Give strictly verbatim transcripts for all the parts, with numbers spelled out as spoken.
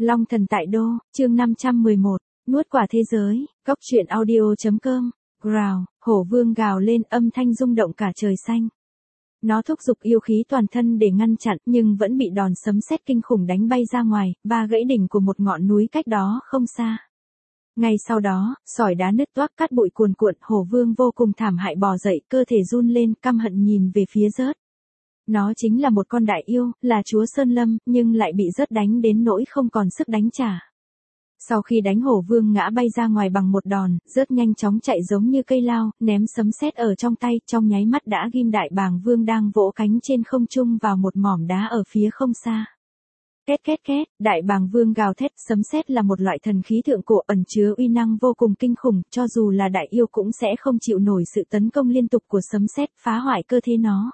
Long thần tại đô, chương năm trăm mười một, nuốt quả thế giới, góc truyện audio.com, growl, hổ vương gào lên âm thanh rung động cả trời xanh. Nó thúc giục yêu khí toàn thân để ngăn chặn nhưng vẫn bị đòn sấm sét kinh khủng đánh bay ra ngoài, và gãy đỉnh của một ngọn núi cách đó không xa. Ngay sau đó, sỏi đá nứt toác cát bụi cuồn cuộn, hổ vương vô cùng thảm hại bò dậy, cơ thể run lên, căm hận nhìn về phía rớt. Nó chính là một con đại yêu, là chúa Sơn Lâm, nhưng lại bị rớt đánh đến nỗi không còn sức đánh trả. Sau khi đánh hổ vương ngã bay ra ngoài bằng một đòn, rớt nhanh chóng chạy giống như cây lao, ném sấm sét ở trong tay, trong nháy mắt đã ghim đại bàng vương đang vỗ cánh trên không trung vào một mỏm đá ở phía không xa. Két két két, đại bàng vương gào thét, sấm sét là một loại thần khí thượng cổ ẩn chứa uy năng vô cùng kinh khủng, cho dù là đại yêu cũng sẽ không chịu nổi sự tấn công liên tục của sấm sét, phá hoại cơ thể nó.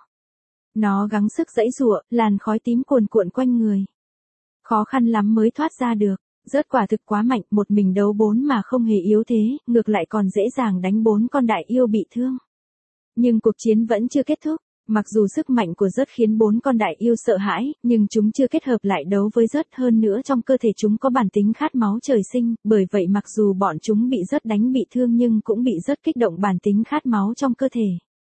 Nó gắng sức giãy giụa, làn khói tím cuồn cuộn quanh người. Khó khăn lắm mới thoát ra được, rớt quả thực quá mạnh, một mình đấu bốn mà không hề yếu thế, ngược lại còn dễ dàng đánh bốn con đại yêu bị thương. Nhưng cuộc chiến vẫn chưa kết thúc, mặc dù sức mạnh của rớt khiến bốn con đại yêu sợ hãi, nhưng chúng chưa kết hợp lại đấu với rớt, hơn nữa trong cơ thể chúng có bản tính khát máu trời sinh, bởi vậy mặc dù bọn chúng bị rớt đánh bị thương nhưng cũng bị rớt kích động bản tính khát máu trong cơ thể.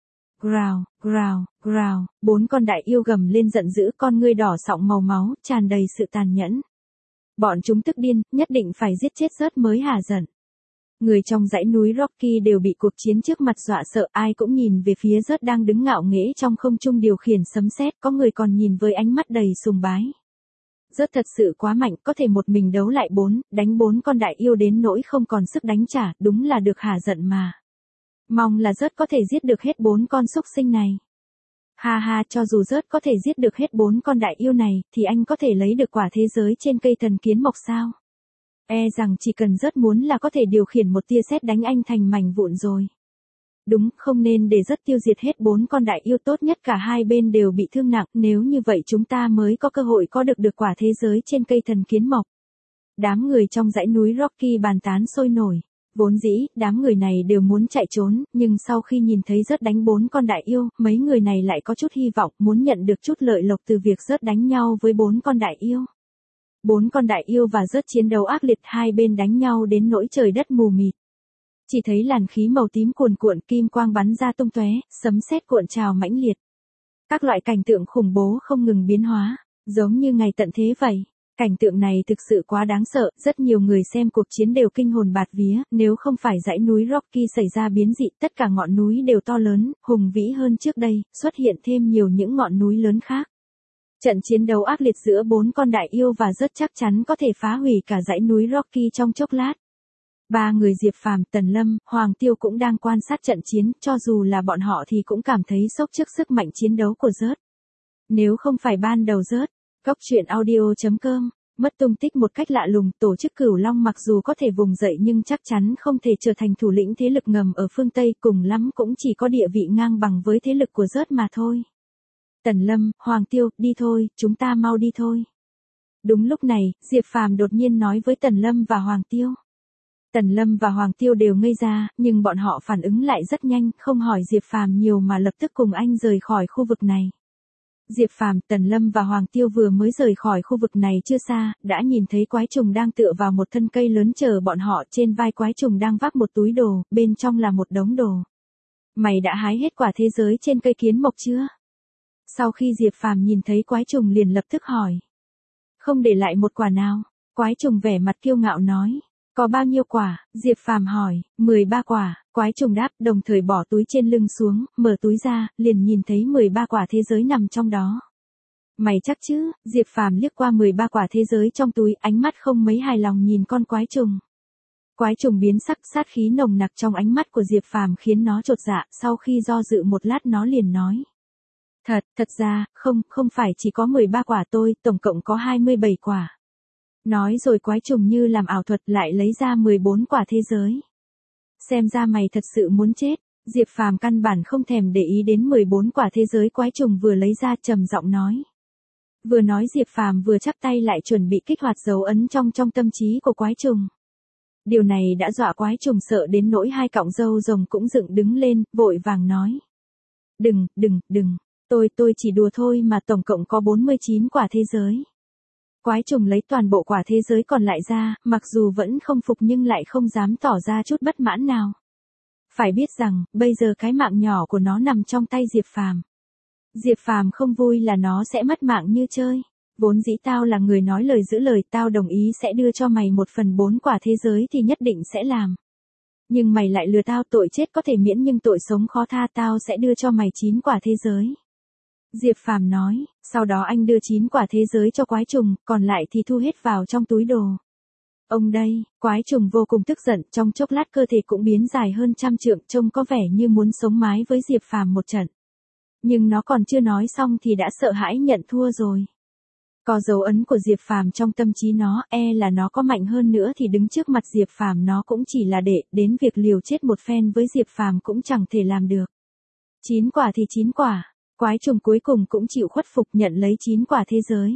Growl, growl, growl, bốn con đại yêu gầm lên giận dữ, con ngươi đỏ sọng màu máu, tràn đầy sự tàn nhẫn. Bọn chúng tức điên, nhất định phải giết chết rớt mới hả giận. Người trong dãy núi Rocky đều bị cuộc chiến trước mặt dọa sợ, ai cũng nhìn về phía rớt đang đứng ngạo nghễ trong không trung điều khiển sấm sét, có người còn nhìn với ánh mắt đầy sùng bái. Rớt thật sự quá mạnh, có thể một mình đấu lại bốn, đánh bốn con đại yêu đến nỗi không còn sức đánh trả, đúng là được hả giận mà. Mong là rớt có thể giết được hết bốn con súc sinh này. Ha ha, cho dù rớt có thể giết được hết bốn con đại yêu này, thì anh có thể lấy được quả thế giới trên cây thần kiến mộc sao? E rằng chỉ cần rớt muốn là có thể điều khiển một tia sét đánh anh thành mảnh vụn rồi. Đúng, không nên để rớt tiêu diệt hết bốn con đại yêu, tốt nhất cả hai bên đều bị thương nặng, nếu như vậy chúng ta mới có cơ hội có được được quả thế giới trên cây thần kiến mộc. Đám người trong dãy núi Rocky bàn tán sôi nổi. Vốn dĩ, đám người này đều muốn chạy trốn, nhưng sau khi nhìn thấy rớt đánh bốn con đại yêu, mấy người này lại có chút hy vọng, muốn nhận được chút lợi lộc từ việc rớt đánh nhau với bốn con đại yêu. Bốn con đại yêu và rớt chiến đấu ác liệt, hai bên đánh nhau đến nỗi trời đất mù mịt. Chỉ thấy làn khí màu tím cuồn cuộn, kim quang bắn ra tung tóe, sấm sét cuộn trào mãnh liệt. Các loại cảnh tượng khủng bố không ngừng biến hóa, giống như ngày tận thế vậy. Cảnh tượng này thực sự quá đáng sợ, rất nhiều người xem cuộc chiến đều kinh hồn bạt vía, nếu không phải dãy núi Rocky xảy ra biến dị, tất cả ngọn núi đều to lớn, hùng vĩ hơn trước đây, xuất hiện thêm nhiều những ngọn núi lớn khác. Trận chiến đấu ác liệt giữa bốn con đại yêu và rớt chắc chắn có thể phá hủy cả dãy núi Rocky trong chốc lát. Ba người Diệp Phàm, Tần Lâm, Hoàng Tiêu cũng đang quan sát trận chiến, cho dù là bọn họ thì cũng cảm thấy sốc trước sức mạnh chiến đấu của rớt. Nếu không phải ban đầu rớt, góc truyện audio.com, mất tung tích một cách lạ lùng, tổ chức Cửu Long mặc dù có thể vùng dậy nhưng chắc chắn không thể trở thành thủ lĩnh thế lực ngầm ở phương Tây, cùng lắm cũng chỉ có địa vị ngang bằng với thế lực của rớt mà thôi. Tần Lâm, Hoàng Tiêu, đi thôi, chúng ta mau đi thôi. Đúng lúc này, Diệp Phàm đột nhiên nói với Tần Lâm và Hoàng Tiêu. Tần Lâm và Hoàng Tiêu đều ngây ra, nhưng bọn họ phản ứng lại rất nhanh, không hỏi Diệp Phàm nhiều mà lập tức cùng anh rời khỏi khu vực này. Diệp Phàm, Tần Lâm và Hoàng Tiêu vừa mới rời khỏi khu vực này chưa xa, đã nhìn thấy quái trùng đang tựa vào một thân cây lớn chờ bọn họ, trên vai quái trùng đang vác một túi đồ, bên trong là một đống đồ. Mày đã hái hết quả thế giới trên cây kiến mộc chưa? Sau khi Diệp Phàm nhìn thấy quái trùng liền lập tức hỏi. Không để lại một quả nào, quái trùng vẻ mặt kiêu ngạo nói. Có bao nhiêu quả? Diệp Phàm hỏi. mười ba quả, quái trùng đáp, đồng thời bỏ túi trên lưng xuống, mở túi ra, liền nhìn thấy mười ba quả thế giới nằm trong đó. Mày chắc chứ? Diệp Phàm liếc qua mười ba quả thế giới trong túi, ánh mắt không mấy hài lòng nhìn con quái trùng. Quái trùng biến sắc, sát khí nồng nặc trong ánh mắt của Diệp Phàm khiến nó chột dạ, sau khi do dự một lát nó liền nói. Thật, thật ra, không, không phải chỉ có mười ba quả tôi, tổng cộng có hai mươi bảy quả. Nói rồi quái trùng như làm ảo thuật lại lấy ra mười bốn quả thế giới. Xem ra mày thật sự muốn chết. Diệp Phàm căn bản không thèm để ý đến mười bốn quả thế giới quái trùng vừa lấy ra, trầm giọng nói. Vừa nói Diệp Phàm vừa chắp tay lại chuẩn bị kích hoạt dấu ấn trong trong tâm trí của quái trùng. Điều này đã dọa quái trùng sợ đến nỗi hai cọng râu rồng cũng dựng đứng lên, vội vàng nói. Đừng, đừng, đừng, tôi tôi chỉ đùa thôi mà, tổng cộng có bốn mươi chín quả thế giới. Quái trùng lấy toàn bộ quả thế giới còn lại ra, mặc dù vẫn không phục nhưng lại không dám tỏ ra chút bất mãn nào. Phải biết rằng, bây giờ cái mạng nhỏ của nó nằm trong tay Diệp Phàm. Diệp Phàm không vui là nó sẽ mất mạng như chơi. Vốn dĩ tao là người nói lời giữ lời, tao đồng ý sẽ đưa cho mày một phần bốn quả thế giới thì nhất định sẽ làm. Nhưng mày lại lừa tao, tội chết có thể miễn nhưng tội sống khó tha, tao sẽ đưa cho mày chín quả thế giới. Diệp Phàm nói, sau đó anh đưa chín quả thế giới cho quái trùng, còn lại thì thu hết vào trong túi đồ. Ông đây, quái trùng vô cùng tức giận, trong chốc lát cơ thể cũng biến dài hơn trăm trượng, trông có vẻ như muốn sống mái với Diệp Phàm một trận. Nhưng nó còn chưa nói xong thì đã sợ hãi nhận thua rồi. Có dấu ấn của Diệp Phàm trong tâm trí nó, e là nó có mạnh hơn nữa thì đứng trước mặt Diệp Phàm nó cũng chỉ là đệ, đến việc liều chết một phen với Diệp Phàm cũng chẳng thể làm được. Chín quả thì chín quả, quái trùng cuối cùng cũng chịu khuất phục nhận lấy chín quả thế giới.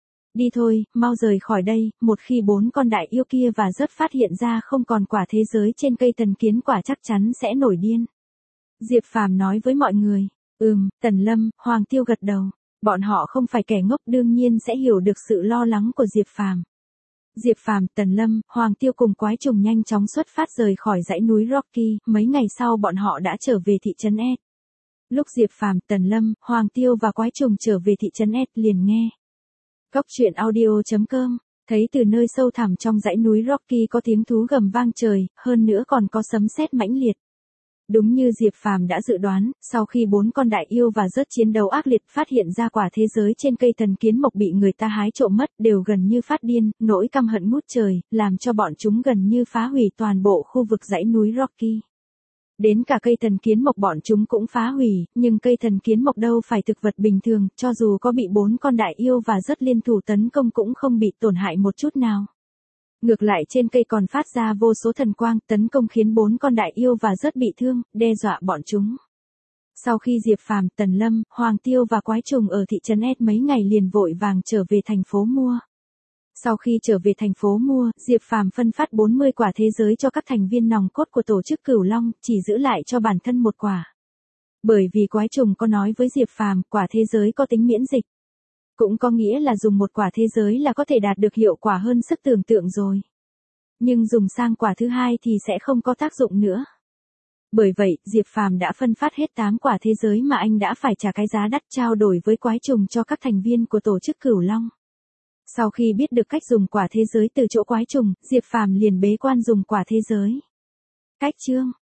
Đi thôi, mau rời khỏi đây, một khi bốn con đại yêu kia và rớt phát hiện ra không còn quả thế giới trên cây thần kiến quả chắc chắn sẽ nổi điên. Diệp Phàm nói với mọi người, ừm, Tần Lâm, Hoàng Tiêu gật đầu. Bọn họ không phải kẻ ngốc đương nhiên sẽ hiểu được sự lo lắng của Diệp Phàm. Diệp Phàm, Tần Lâm, Hoàng Tiêu cùng quái trùng nhanh chóng xuất phát rời khỏi dãy núi Rocky, mấy ngày sau bọn họ đã trở về thị trấn S. Lúc Diệp Phàm, Tần Lâm, Hoàng Tiêu và quái trùng trở về thị trấn S liền nghe. Cốc truyện audio chấm com, thấy từ nơi sâu thẳm trong dãy núi Rocky có tiếng thú gầm vang trời, hơn nữa còn có sấm sét mãnh liệt. Đúng như Diệp Phàm đã dự đoán, sau khi bốn con đại yêu và rớt chiến đấu ác liệt phát hiện ra quả thế giới trên cây thần kiến mộc bị người ta hái trộm mất đều gần như phát điên, nỗi căm hận ngút trời, làm cho bọn chúng gần như phá hủy toàn bộ khu vực dãy núi Rocky. Đến cả cây thần kiến mộc bọn chúng cũng phá hủy, nhưng cây thần kiến mộc đâu phải thực vật bình thường, cho dù có bị bốn con đại yêu và rớt liên thủ tấn công cũng không bị tổn hại một chút nào. Ngược lại trên cây còn phát ra vô số thần quang, tấn công khiến bốn con đại yêu và rớt bị thương, đe dọa bọn chúng. Sau khi Diệp Phàm, Tần Lâm, Hoàng Tiêu và quái trùng ở thị trấn S mấy ngày liền vội vàng trở về thành phố Mua. Sau khi trở về thành phố Mua, Diệp Phàm phân phát bốn mươi quả thế giới cho các thành viên nòng cốt của tổ chức Cửu Long, chỉ giữ lại cho bản thân một quả. Bởi vì quái trùng có nói với Diệp Phàm, quả thế giới có tính miễn dịch. Cũng có nghĩa là dùng một quả thế giới là có thể đạt được hiệu quả hơn sức tưởng tượng rồi. Nhưng dùng sang quả thứ hai thì sẽ không có tác dụng nữa. Bởi vậy, Diệp Phàm đã phân phát hết tám quả thế giới mà anh đã phải trả cái giá đắt trao đổi với quái trùng cho các thành viên của tổ chức Cửu Long. Sau khi biết được cách dùng quả thế giới từ chỗ quái trùng, Diệp Phàm liền bế quan dùng quả thế giới. Cách chương